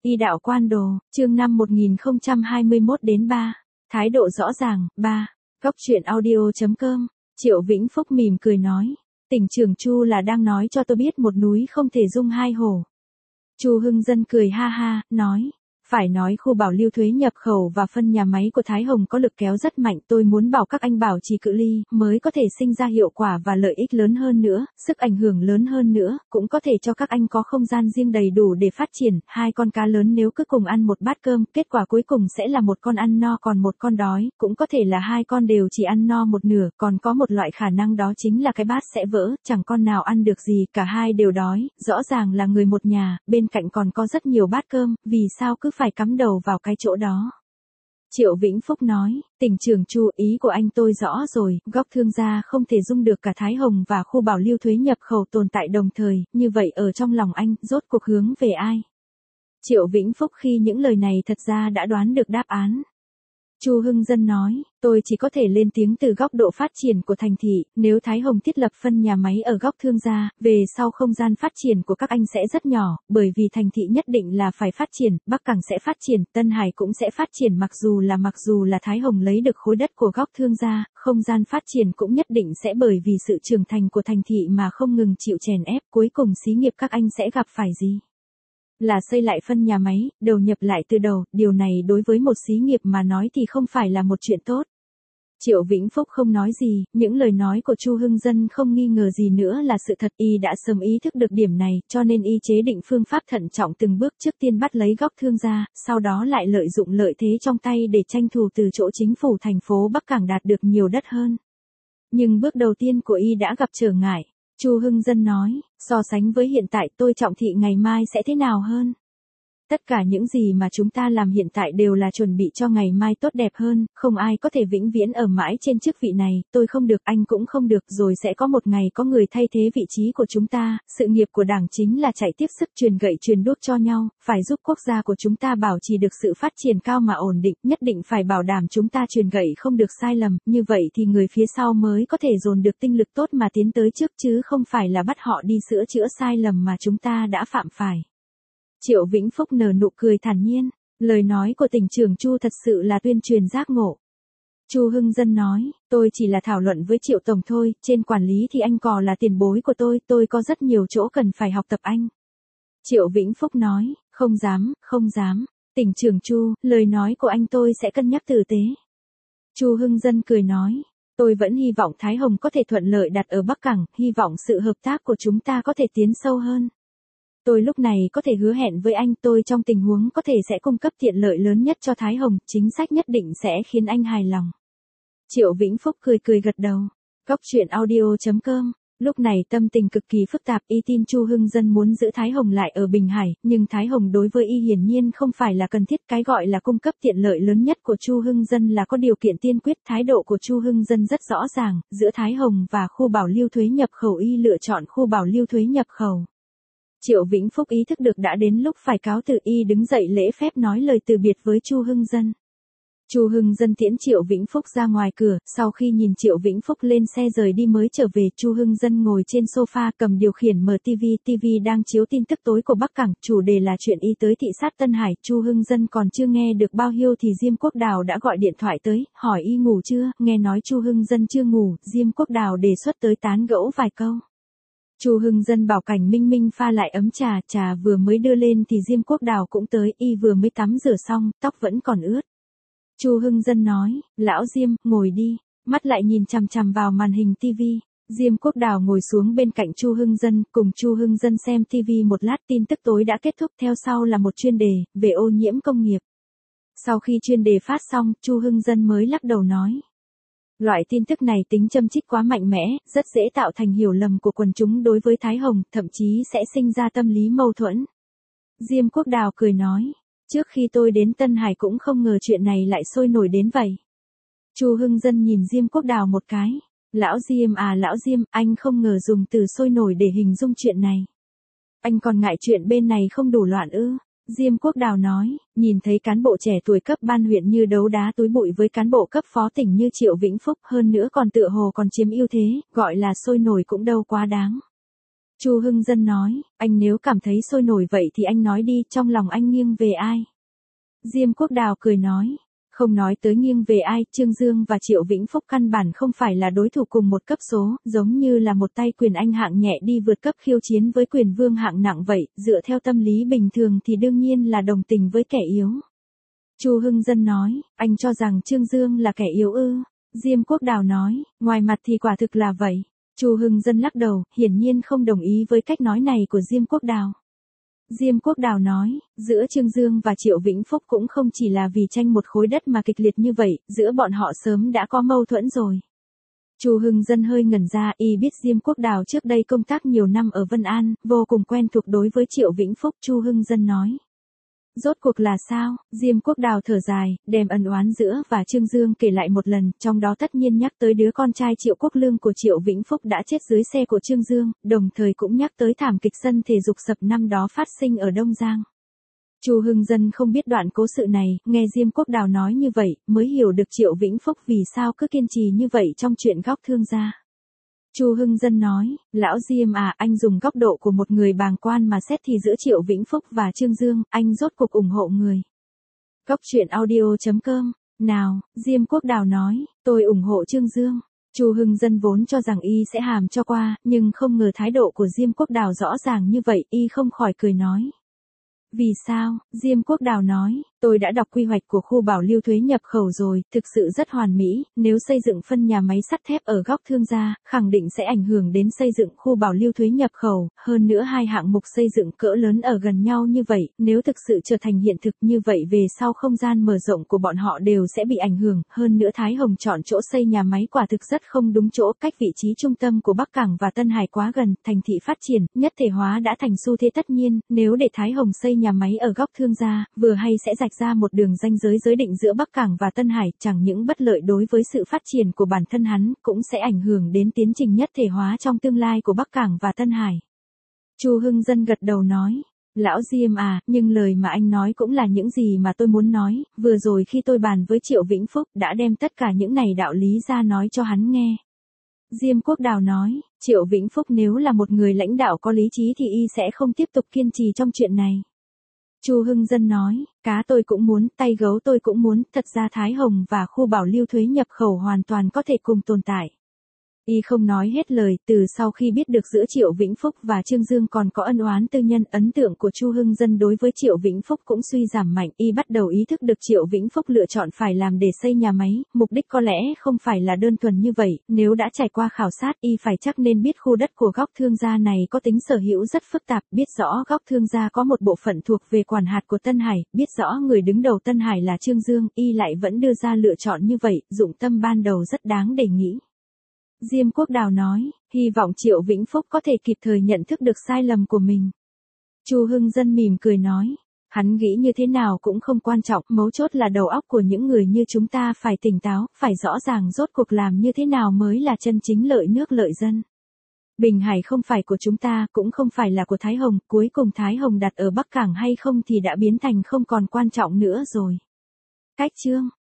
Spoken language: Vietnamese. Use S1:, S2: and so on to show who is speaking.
S1: Y đạo quan đồ, chương 5 1021 đến 3. Thái độ rõ ràng, 3. Góc truyện audio.com. Triệu Vĩnh Phúc mỉm cười nói. Tỉnh trưởng Chu là đang nói cho tôi biết một núi không thể dung hai hổ. Chu Hưng Dân cười ha ha, nói. Phải nói khu bảo lưu thuế nhập khẩu và phân nhà máy của Thái Hồng có lực kéo rất mạnh, tôi muốn bảo các anh bảo trì cự ly, mới có thể sinh ra hiệu quả và lợi ích lớn hơn nữa, sức ảnh hưởng lớn hơn nữa, cũng có thể cho các anh có không gian riêng đầy đủ để phát triển. Hai con cá lớn nếu cứ cùng ăn một bát cơm, kết quả cuối cùng sẽ là một con ăn no còn một con đói, cũng có thể là hai con đều chỉ ăn no một nửa, còn có một loại khả năng đó chính là cái bát sẽ vỡ, chẳng con nào ăn được gì, cả hai đều đói, rõ ràng là người một nhà, bên cạnh còn có rất nhiều bát cơm, vì sao cứ phải cắm đầu vào cái chỗ đó. Triệu Vĩnh Phúc nói, tỉnh trưởng Chu, ý của anh tôi rõ rồi, góc thương gia không thể dung được cả Thái Hồng và khu bảo lưu thuế nhập khẩu tồn tại đồng thời, như vậy ở trong lòng anh, rốt cuộc hướng về ai? Triệu Vĩnh Phúc khi những lời này thật ra đã đoán được đáp án. Chu Hưng Dân nói, tôi chỉ có thể lên tiếng từ góc độ phát triển của thành thị, nếu Thái Hồng thiết lập phân nhà máy ở góc thương gia, về sau không gian phát triển của các anh sẽ rất nhỏ, bởi vì thành thị nhất định là phải phát triển, Bắc Cảng sẽ phát triển, Tân Hải cũng sẽ phát triển mặc dù là Thái Hồng lấy được khối đất của góc thương gia, không gian phát triển cũng nhất định sẽ bởi vì sự trưởng thành của thành thị mà không ngừng chịu chèn ép, cuối cùng xí nghiệp các anh sẽ gặp phải gì? Là xây lại phân nhà máy, đầu nhập lại từ đầu, điều này đối với một xí nghiệp mà nói thì không phải là một chuyện tốt. Triệu Vĩnh Phúc không nói gì, những lời nói của Chu Hưng Dân không nghi ngờ gì nữa là sự thật, y đã sớm ý thức được điểm này, cho nên y chế định phương pháp thận trọng từng bước, trước tiên bắt lấy góc thương gia, sau đó lại lợi dụng lợi thế trong tay để tranh thủ từ chỗ chính phủ thành phố Bắc Cảng đạt được nhiều đất hơn. Nhưng bước đầu tiên của y đã gặp trở ngại. Chu Hưng Dân nói, so sánh với hiện tại tôi trọng thị ngày mai sẽ thế nào hơn? Tất cả những gì mà chúng ta làm hiện tại đều là chuẩn bị cho ngày mai tốt đẹp hơn, không ai có thể vĩnh viễn ở mãi trên chức vị này, tôi không được, anh cũng không được, rồi sẽ có một ngày có người thay thế vị trí của chúng ta, sự nghiệp của Đảng chính là chạy tiếp sức truyền gậy truyền đuốc cho nhau, phải giúp quốc gia của chúng ta bảo trì được sự phát triển cao mà ổn định, nhất định phải bảo đảm chúng ta truyền gậy không được sai lầm, như vậy thì người phía sau mới có thể dồn được tinh lực tốt mà tiến tới trước chứ không phải là bắt họ đi sửa chữa sai lầm mà chúng ta đã phạm phải. Triệu Vĩnh Phúc nở nụ cười thản nhiên, lời nói của tỉnh trưởng Chu thật sự là tuyên truyền giác ngộ. Chu Hưng Dân nói, tôi chỉ là thảo luận với Triệu Tổng thôi, trên quản lý thì anh cò là tiền bối của tôi có rất nhiều chỗ cần phải học tập anh. Triệu Vĩnh Phúc nói, không dám, tỉnh trưởng Chu, lời nói của anh tôi sẽ cân nhắc tử tế. Chu Hưng Dân cười nói, tôi vẫn hy vọng Thái Hồng có thể thuận lợi đặt ở Bắc Cảng, hy vọng sự hợp tác của chúng ta có thể tiến sâu hơn. Tôi lúc này có thể hứa hẹn với anh tôi trong tình huống có thể sẽ cung cấp tiện lợi lớn nhất cho Thái Hồng, chính sách nhất định sẽ khiến anh hài lòng. Triệu Vĩnh Phúc cười gật đầu. Góc truyện audio.com. Lúc này tâm tình cực kỳ phức tạp, y tin Chu Hưng Dân muốn giữ Thái Hồng lại ở Bình Hải, nhưng Thái Hồng đối với y hiển nhiên không phải là cần thiết, cái gọi là cung cấp tiện lợi lớn nhất của Chu Hưng Dân là có điều kiện tiên quyết, thái độ của Chu Hưng Dân rất rõ ràng, giữa Thái Hồng và khu bảo lưu thuế nhập khẩu y lựa chọn khu bảo lưu thuế nhập khẩu. Triệu Vĩnh Phúc ý thức được đã đến lúc phải cáo từ, y đứng dậy lễ phép nói lời từ biệt với Chu Hưng Dân. Chu Hưng Dân tiễn Triệu Vĩnh Phúc ra ngoài cửa, sau khi nhìn Triệu Vĩnh Phúc lên xe rời đi mới trở về, Chu Hưng Dân ngồi trên sofa cầm điều khiển mở TV đang chiếu tin tức tối của Bắc Cảng, chủ đề là chuyện y tới thị sát Tân Hải, Chu Hưng Dân còn chưa nghe được bao nhiêu thì Diêm Quốc Đào đã gọi điện thoại tới, hỏi y ngủ chưa, nghe nói Chu Hưng Dân chưa ngủ, Diêm Quốc Đào đề xuất tới tán gẫu vài câu. Chu Hưng Dân bảo Cảnh Minh Minh pha lại ấm trà vừa mới đưa lên thì Diêm Quốc Đào cũng tới, y vừa mới tắm rửa xong, tóc vẫn còn ướt. Chu Hưng Dân nói, lão Diêm, ngồi đi, mắt lại nhìn chằm chằm vào màn hình TV. Diêm Quốc Đào ngồi xuống bên cạnh Chu Hưng Dân, cùng Chu Hưng Dân xem TV một lát, tin tức tối đã kết thúc, theo sau là một chuyên đề, về ô nhiễm công nghiệp. Sau khi chuyên đề phát xong, Chu Hưng Dân mới lắc đầu nói. Loại tin tức này tính châm chích quá mạnh mẽ, rất dễ tạo thành hiểu lầm của quần chúng đối với Thái Hồng, thậm chí sẽ sinh ra tâm lý mâu thuẫn. Diêm Quốc Đào cười nói, trước khi tôi đến Tân Hải cũng không ngờ chuyện này lại sôi nổi đến vậy. Chu Hưng Dân nhìn Diêm Quốc Đào một cái, lão Diêm, anh không ngờ dùng từ sôi nổi để hình dung chuyện này. Anh còn ngại chuyện bên này không đủ loạn ư? Diêm Quốc Đào nói, nhìn thấy cán bộ trẻ tuổi cấp ban huyện như đấu đá túi bụi với cán bộ cấp phó tỉnh như Triệu Vĩnh Phúc, hơn nữa còn tựa hồ còn chiếm ưu thế, gọi là sôi nổi cũng đâu quá đáng. Chu Hưng Dân nói, anh nếu cảm thấy sôi nổi vậy thì anh nói đi, trong lòng anh nghiêng về ai? Diêm Quốc Đào cười nói, không nói tới nghiêng về ai, Trương Dương và Triệu Vĩnh Phúc căn bản không phải là đối thủ cùng một cấp số, giống như là một tay quyền anh hạng nhẹ đi vượt cấp khiêu chiến với quyền vương hạng nặng vậy, dựa theo tâm lý bình thường thì đương nhiên là đồng tình với kẻ yếu. Chu Hưng Dân nói, anh cho rằng Trương Dương là kẻ yếu ư? Diêm Quốc Đào nói, ngoài mặt thì quả thực là vậy. Chu Hưng Dân lắc đầu, hiển nhiên không đồng ý với cách nói này của Diêm Quốc Đào. Diêm Quốc Đào nói, giữa Trương Dương và Triệu Vĩnh Phúc cũng không chỉ là vì tranh một khối đất mà kịch liệt như vậy, giữa bọn họ sớm đã có mâu thuẫn rồi. Chu Hưng Dân hơi ngẩn ra, y biết Diêm Quốc Đào trước đây công tác nhiều năm ở Vân An, vô cùng quen thuộc đối với Triệu Vĩnh Phúc. Chu Hưng Dân nói, rốt cuộc là sao? Diêm Quốc Đào thở dài, đem ân oán giữa và Trương Dương kể lại một lần, trong đó tất nhiên nhắc tới đứa con trai Triệu Quốc Lương của Triệu Vĩnh Phúc đã chết dưới xe của Trương Dương, đồng thời cũng nhắc tới thảm kịch sân thể dục sập năm đó phát sinh ở Đông Giang. Chu Hưng Dân không biết đoạn cố sự này, nghe Diêm Quốc Đào nói như vậy, mới hiểu được Triệu Vĩnh Phúc vì sao cứ kiên trì như vậy trong chuyện góc thương gia. Chu Hưng Dân nói, lão Diêm à, anh dùng góc độ của một người bàng quan mà xét thì giữa Triệu Vĩnh Phúc và Trương Dương, anh rốt cuộc ủng hộ người. Góc truyện audio.com, nào, Diêm Quốc Đào nói, tôi ủng hộ Trương Dương. Chu Hưng Dân vốn cho rằng y sẽ hàm cho qua, nhưng không ngờ thái độ của Diêm Quốc Đào rõ ràng như vậy, y không khỏi cười nói. Vì sao? Diêm Quốc Đào nói, tôi đã đọc quy hoạch của khu bảo lưu thuế nhập khẩu rồi, thực sự rất hoàn mỹ, nếu xây dựng phân nhà máy sắt thép ở góc thương gia, khẳng định sẽ ảnh hưởng đến xây dựng khu bảo lưu thuế nhập khẩu, hơn nữa hai hạng mục xây dựng cỡ lớn ở gần nhau như vậy, nếu thực sự trở thành hiện thực như vậy về sau không gian mở rộng của bọn họ đều sẽ bị ảnh hưởng, hơn nữa Thái Hồng chọn chỗ xây nhà máy quả thực rất không đúng chỗ, cách vị trí trung tâm của Bắc Cảng và Tân Hải quá gần, thành thị phát triển, nhất thể hóa đã thành xu thế tất nhiên, nếu để Thái Hồng xây nhà máy ở góc thương gia, vừa hay sẽ rạch ra một đường ranh giới giới định giữa Bắc Cảng và Tân Hải, chẳng những bất lợi đối với sự phát triển của bản thân hắn, cũng sẽ ảnh hưởng đến tiến trình nhất thể hóa trong tương lai của Bắc Cảng và Tân Hải. Chu Hưng Dân gật đầu nói, lão Diêm à, nhưng lời mà anh nói cũng là những gì mà tôi muốn nói, vừa rồi khi tôi bàn với Triệu Vĩnh Phúc đã đem tất cả những này đạo lý ra nói cho hắn nghe. Diêm Quốc Đào nói, Triệu Vĩnh Phúc nếu là một người lãnh đạo có lý trí thì y sẽ không tiếp tục kiên trì trong chuyện này. Chu Hưng Dân nói, cá tôi cũng muốn, tay gấu tôi cũng muốn, thật ra Thái Hồng và khu bảo lưu thuế nhập khẩu hoàn toàn có thể cùng tồn tại. Y không nói hết lời, từ sau khi biết được giữa Triệu Vĩnh Phúc và Trương Dương còn có ân oán tư nhân, ấn tượng của Chu Hưng Dân đối với Triệu Vĩnh Phúc cũng suy giảm mạnh, y bắt đầu ý thức được Triệu Vĩnh Phúc lựa chọn phải làm để xây nhà máy, mục đích có lẽ không phải là đơn thuần như vậy, nếu đã trải qua khảo sát y phải chắc nên biết khu đất của góc thương gia này có tính sở hữu rất phức tạp, biết rõ góc thương gia có một bộ phận thuộc về quản hạt của Tân Hải, biết rõ người đứng đầu Tân Hải là Trương Dương, y lại vẫn đưa ra lựa chọn như vậy, dụng tâm ban đầu rất đáng để nghĩ. Diêm Quốc Đào nói, hy vọng Triệu Vĩnh Phúc có thể kịp thời nhận thức được sai lầm của mình. Chu Hưng Dân mỉm cười nói, hắn nghĩ như thế nào cũng không quan trọng, mấu chốt là đầu óc của những người như chúng ta phải tỉnh táo, phải rõ ràng rốt cuộc làm như thế nào mới là chân chính lợi nước lợi dân. Bình Hải không phải của chúng ta, cũng không phải là của Thái Hồng, cuối cùng Thái Hồng đặt ở Bắc Cảng hay không thì đã biến thành không còn quan trọng nữa rồi. Cách chương